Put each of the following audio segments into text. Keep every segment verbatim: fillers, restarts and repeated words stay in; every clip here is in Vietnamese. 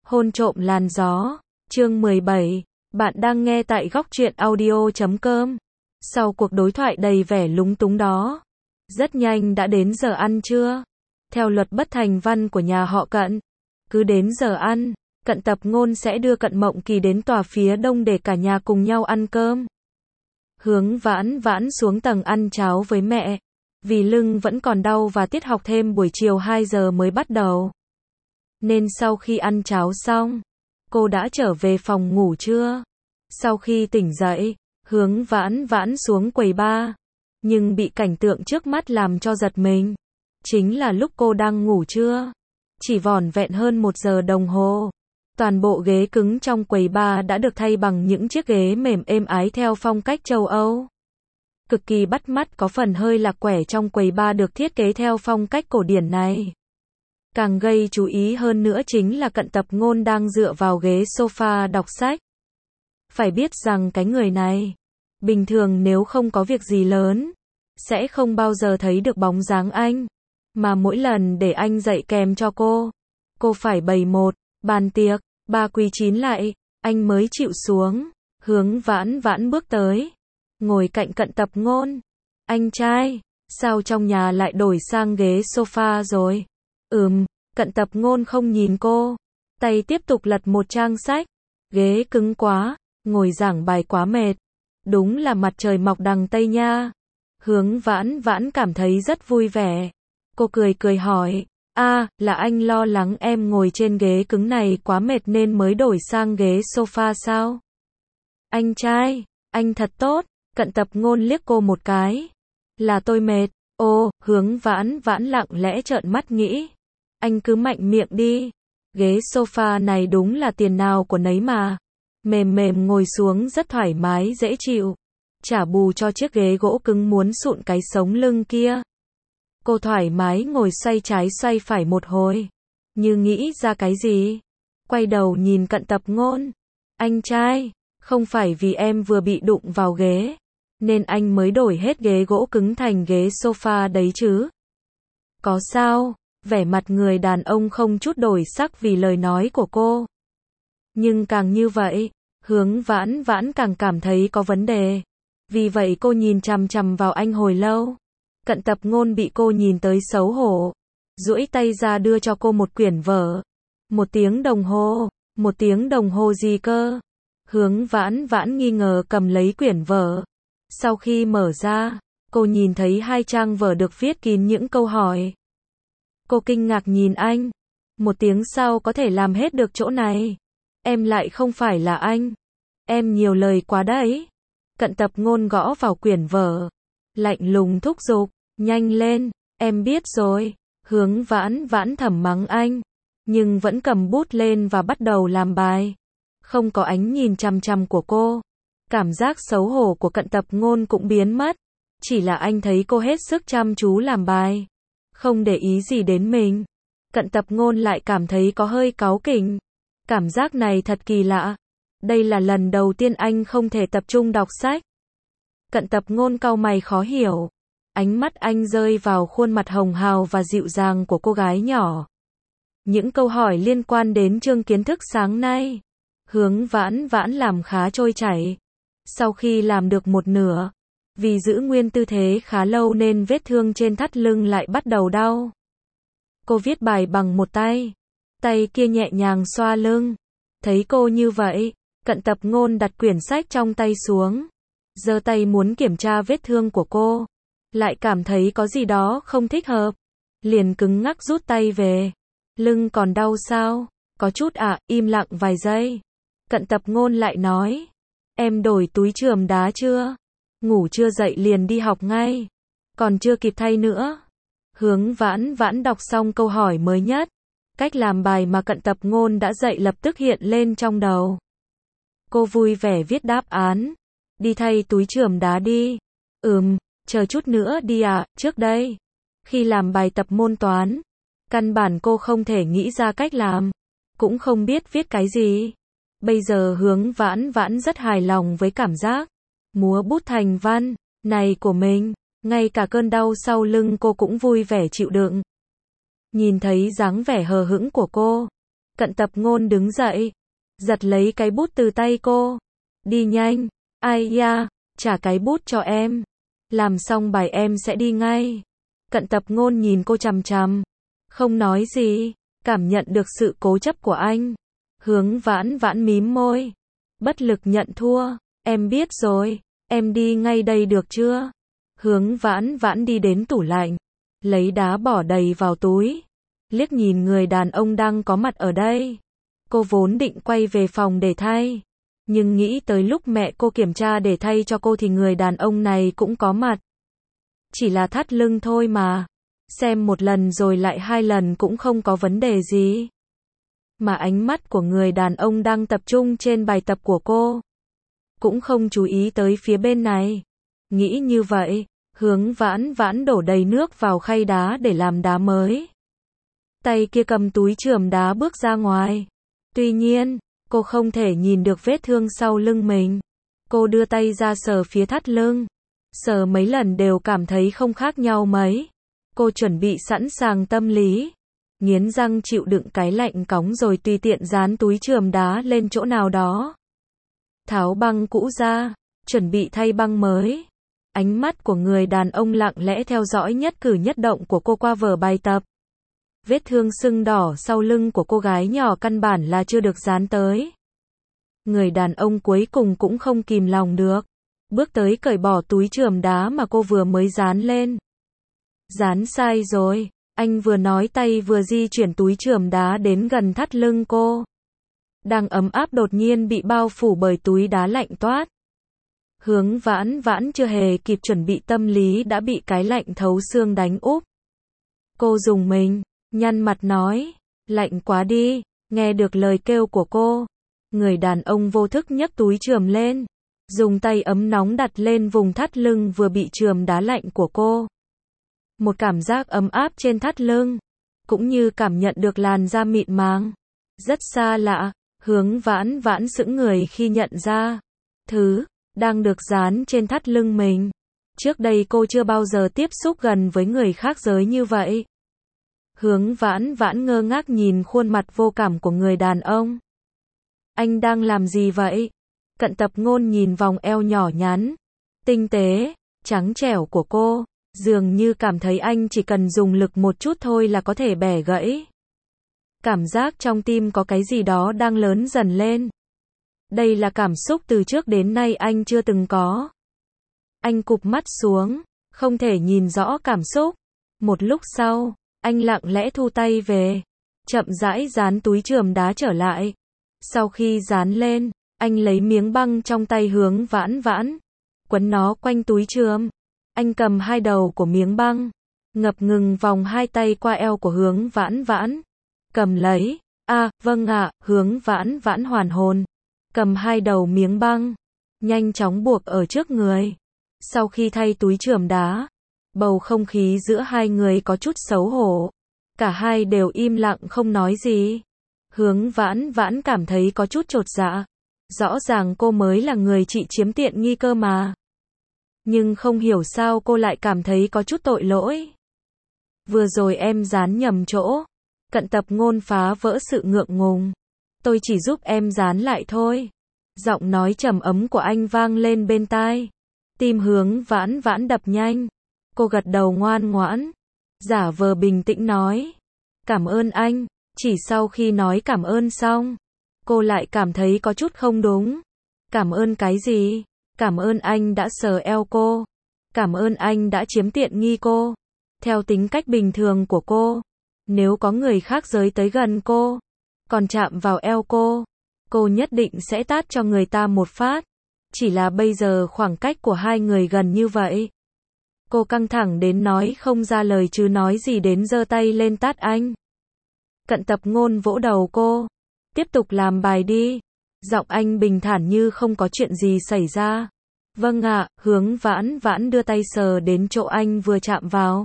Hôn trộm làn gió, chương mười bảy, bạn đang nghe tại góc truyện audio chấm com. Sau cuộc đối thoại đầy vẻ lúng túng đó, rất nhanh đã đến giờ ăn trưa. Theo luật bất thành văn của nhà họ Cận, cứ đến giờ ăn, Cận Tập Ngôn sẽ đưa Cận Mộng Kỳ đến tòa phía đông để cả nhà cùng nhau ăn cơm. Hướng Vãn Vãn xuống tầng ăn cháo với mẹ, vì lưng vẫn còn đau và tiết học thêm buổi chiều hai giờ mới bắt đầu. Nên sau khi ăn cháo xong, cô đã trở về phòng ngủ trưa. Sau khi tỉnh dậy, Hướng Vãn Vãn xuống quầy bar, nhưng bị cảnh tượng trước mắt làm cho giật mình. Chính là lúc cô đang ngủ trưa, chỉ vỏn vẹn hơn một giờ đồng hồ, toàn bộ ghế cứng trong quầy bar đã được thay bằng những chiếc ghế mềm êm ái theo phong cách châu Âu. Cực kỳ bắt mắt, có phần hơi lạc quẻ trong quầy bar được thiết kế theo phong cách cổ điển này. Càng gây chú ý hơn nữa chính là Cận Tập Ngôn đang dựa vào ghế sofa đọc sách. Phải biết rằng cái người này, bình thường nếu không có việc gì lớn, sẽ không bao giờ thấy được bóng dáng anh. Mà mỗi lần để anh dạy kèm cho cô, cô phải bày một bàn tiệc, ba quý chín lại, anh mới chịu xuống. Hướng Vãn Vãn bước tới, ngồi cạnh Cận Tập Ngôn. Anh trai, sao trong nhà lại đổi sang ghế sofa rồi? Ừm, Cận Tập Ngôn không nhìn cô, tay tiếp tục lật một trang sách. Ghế cứng quá, ngồi giảng bài quá mệt. Đúng là mặt trời mọc đằng Tây nha. Hướng Vãn Vãn cảm thấy rất vui vẻ. Cô cười cười hỏi, a, à, là anh lo lắng em ngồi trên ghế cứng này quá mệt nên mới đổi sang ghế sofa sao? Anh trai, anh thật tốt. Cận Tập Ngôn liếc cô một cái. Là tôi mệt. Ô, Hướng Vãn Vãn lặng lẽ trợn mắt nghĩ. Anh cứ mạnh miệng đi. Ghế sofa này đúng là tiền nào của nấy mà. Mềm mềm ngồi xuống rất thoải mái dễ chịu. Trả bù cho chiếc ghế gỗ cứng muốn sụn cái sống lưng kia. Cô thoải mái ngồi xoay trái xoay phải một hồi, như nghĩ ra cái gì. Quay đầu nhìn Cận Tập Ngôn. Anh trai, không phải vì em vừa bị đụng vào ghế, nên anh mới đổi hết ghế gỗ cứng thành ghế sofa đấy chứ? Có sao? Vẻ mặt người đàn ông không chút đổi sắc vì lời nói của cô. Nhưng càng như vậy, Hướng Vãn Vãn càng cảm thấy có vấn đề. Vì vậy cô nhìn chằm chằm vào anh hồi lâu. Cận Tập Ngôn bị cô nhìn tới xấu hổ, duỗi tay ra đưa cho cô một quyển vở. Một tiếng đồng hồ, một tiếng đồng hồ gì cơ? Hướng Vãn Vãn nghi ngờ cầm lấy quyển vở. Sau khi mở ra, cô nhìn thấy hai trang vở được viết kín những câu hỏi. Cô kinh ngạc nhìn anh. Một tiếng sau có thể làm hết được chỗ này. Em lại không phải là anh. Em nhiều lời quá đấy. Cận Tập Ngôn gõ vào quyển vở, lạnh lùng thúc giục, nhanh lên, em biết rồi. Hướng Vãn Vãn thầm mắng anh, nhưng vẫn cầm bút lên và bắt đầu làm bài. Không có ánh nhìn chằm chằm của cô, cảm giác xấu hổ của Cận Tập Ngôn cũng biến mất. Chỉ là anh thấy cô hết sức chăm chú làm bài, không để ý gì đến mình. Cận Tập Ngôn lại cảm thấy có hơi cáu kỉnh. Cảm giác này thật kỳ lạ. Đây là lần đầu tiên anh không thể tập trung đọc sách. Cận Tập Ngôn cau mày khó hiểu. Ánh mắt anh rơi vào khuôn mặt hồng hào và dịu dàng của cô gái nhỏ. Những câu hỏi liên quan đến chương kiến thức sáng nay, Hướng Vãn Vãn làm khá trôi chảy. Sau khi làm được một nửa, vì giữ nguyên tư thế khá lâu nên vết thương trên thắt lưng lại bắt đầu đau. Cô viết bài bằng một tay, tay kia nhẹ nhàng xoa lưng. Thấy cô như vậy, Cận Tập Ngôn đặt quyển sách trong tay xuống, giơ tay muốn kiểm tra vết thương của cô, lại cảm thấy có gì đó không thích hợp, liền cứng ngắc rút tay về. Lưng còn đau sao? Có chút ạ, à, im lặng vài giây. Cận Tập Ngôn lại nói, em đổi túi chườm đá chưa? Ngủ chưa dậy liền đi học ngay, còn chưa kịp thay nữa. Hướng Vãn Vãn đọc xong câu hỏi mới nhất, cách làm bài mà Cận Tập Ngôn đã dạy lập tức hiện lên trong đầu. Cô vui vẻ viết đáp án, đi thay túi chườm đá đi. Ừm, chờ chút nữa đi ạ. À, trước đây, khi làm bài tập môn toán, căn bản cô không thể nghĩ ra cách làm, cũng không biết viết cái gì. Bây giờ Hướng Vãn Vãn rất hài lòng với cảm giác múa bút thành văn này của mình, ngay cả cơn đau sau lưng cô cũng vui vẻ chịu đựng. Nhìn thấy dáng vẻ hờ hững của cô, Cận tập ngôn đứng dậy, giật lấy cái bút từ tay cô. Đi nhanh, ai ya, trả cái bút cho em. Làm xong bài em sẽ đi ngay. Cận tập ngôn nhìn cô chằm chằm, không nói gì, cảm nhận được sự cố chấp của anh. Hướng Vãn Vãn mím môi, bất lực nhận thua. Em biết rồi, em đi ngay đây được chưa? Hướng Vãn Vãn đi đến tủ lạnh, lấy đá bỏ đầy vào túi, liếc nhìn người đàn ông đang có mặt ở đây. Cô vốn định quay về phòng để thay, nhưng nghĩ tới lúc mẹ cô kiểm tra để thay cho cô thì người đàn ông này cũng có mặt. Chỉ là thắt lưng thôi mà, xem một lần rồi lại hai lần cũng không có vấn đề gì. Mà ánh mắt của người đàn ông đang tập trung trên bài tập của cô, cũng không chú ý tới phía bên này. Nghĩ như vậy, Hướng Vãn Vãn đổ đầy nước vào khay đá để làm đá mới. Tay kia cầm túi chườm đá bước ra ngoài. Tuy nhiên, cô không thể nhìn được vết thương sau lưng mình. Cô đưa tay ra sờ phía thắt lưng. Sờ mấy lần đều cảm thấy không khác nhau mấy. Cô chuẩn bị sẵn sàng tâm lý, nghiến răng chịu đựng cái lạnh cóng rồi tùy tiện dán túi chườm đá lên chỗ nào đó. Tháo băng cũ ra, chuẩn bị thay băng mới. Ánh mắt của người đàn ông lặng lẽ theo dõi nhất cử nhất động của cô qua vở bài tập. Vết thương sưng đỏ sau lưng của cô gái nhỏ căn bản là chưa được dán tới. Người đàn ông cuối cùng cũng không kìm lòng được, bước tới cởi bỏ túi chườm đá mà cô vừa mới dán lên. Dán sai rồi, anh vừa nói tay vừa di chuyển túi chườm đá đến gần thắt lưng cô. Đang ấm áp đột nhiên bị bao phủ bởi túi đá lạnh toát. Hướng Vãn Vãn chưa hề kịp chuẩn bị tâm lý đã bị cái lạnh thấu xương đánh úp. Cô rùng mình, nhăn mặt nói, lạnh quá đi. Nghe được lời kêu của cô, người đàn ông vô thức nhấc túi chườm lên, dùng tay ấm nóng đặt lên vùng thắt lưng vừa bị chườm đá lạnh của cô. Một cảm giác ấm áp trên thắt lưng, cũng như cảm nhận được làn da mịn màng. Rất xa lạ, Hướng Vãn Vãn sững người khi nhận ra thứ đang được dán trên thắt lưng mình. Trước đây cô chưa bao giờ tiếp xúc gần với người khác giới như vậy. Hướng Vãn Vãn ngơ ngác nhìn khuôn mặt vô cảm của người đàn ông. Anh đang làm gì vậy? Cận tập ngôn nhìn vòng eo nhỏ nhắn, tinh tế, trắng trẻo của cô, dường như cảm thấy anh chỉ cần dùng lực một chút thôi là có thể bẻ gãy. Cảm giác trong tim có cái gì đó đang lớn dần lên. Đây là cảm xúc từ trước đến nay anh chưa từng có. Anh cụp mắt xuống, không thể nhìn rõ cảm xúc. Một lúc sau, anh lặng lẽ thu tay về, chậm rãi dán túi chườm đá trở lại. Sau khi dán lên, anh lấy miếng băng trong tay Hướng Vãn Vãn, quấn nó quanh túi chườm. Anh cầm hai đầu của miếng băng, ngập ngừng vòng hai tay qua eo của Hướng Vãn Vãn. Cầm lấy, a, à, vâng ạ, Hướng Vãn Vãn hoàn hồn. Cầm hai đầu miếng băng, nhanh chóng buộc ở trước người. Sau khi thay túi chườm đá, bầu không khí giữa hai người có chút xấu hổ. Cả hai đều im lặng không nói gì. Hướng Vãn Vãn cảm thấy có chút chột dạ. Rõ ràng cô mới là người chị chiếm tiện nghi cơ mà. Nhưng không hiểu sao cô lại cảm thấy có chút tội lỗi. Vừa rồi em dán nhầm chỗ. Cận tập ngôn phá vỡ sự ngượng ngùng. Tôi chỉ giúp em dán lại thôi. Giọng nói trầm ấm của anh vang lên bên tai. Tim Hướng Vãn Vãn đập nhanh. Cô gật đầu ngoan ngoãn, giả vờ bình tĩnh nói, cảm ơn anh. Chỉ sau khi nói cảm ơn xong, cô lại cảm thấy có chút không đúng. Cảm ơn cái gì? Cảm ơn anh đã sờ eo cô. Cảm ơn anh đã chiếm tiện nghi cô. Theo tính cách bình thường của cô, nếu có người khác giới tới gần cô, còn chạm vào eo cô, cô nhất định sẽ tát cho người ta một phát. Chỉ là bây giờ khoảng cách của hai người gần như vậy. Cô căng thẳng đến nói không ra lời chứ nói gì đến giơ tay lên tát anh. Cận tập ngôn vỗ đầu cô. Tiếp tục làm bài đi. Giọng anh bình thản như không có chuyện gì xảy ra. Vâng ạ, Hướng Vãn Vãn đưa tay sờ đến chỗ anh vừa chạm vào.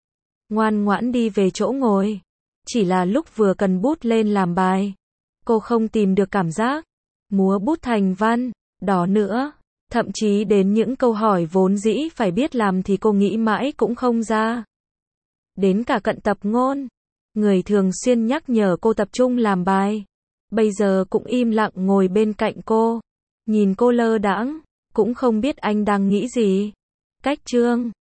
Ngoan ngoãn đi về chỗ ngồi. Chỉ là lúc vừa cần bút lên làm bài, cô không tìm được cảm giác. Múa bút thành văn, đó nữa. Thậm chí đến những câu hỏi vốn dĩ phải biết làm thì cô nghĩ mãi cũng không ra. Đến cả cận tập ngôn, người thường xuyên nhắc nhở cô tập trung làm bài. Bây giờ cũng im lặng ngồi bên cạnh cô. Nhìn cô lơ đãng, cũng không biết anh đang nghĩ gì. Cách Trương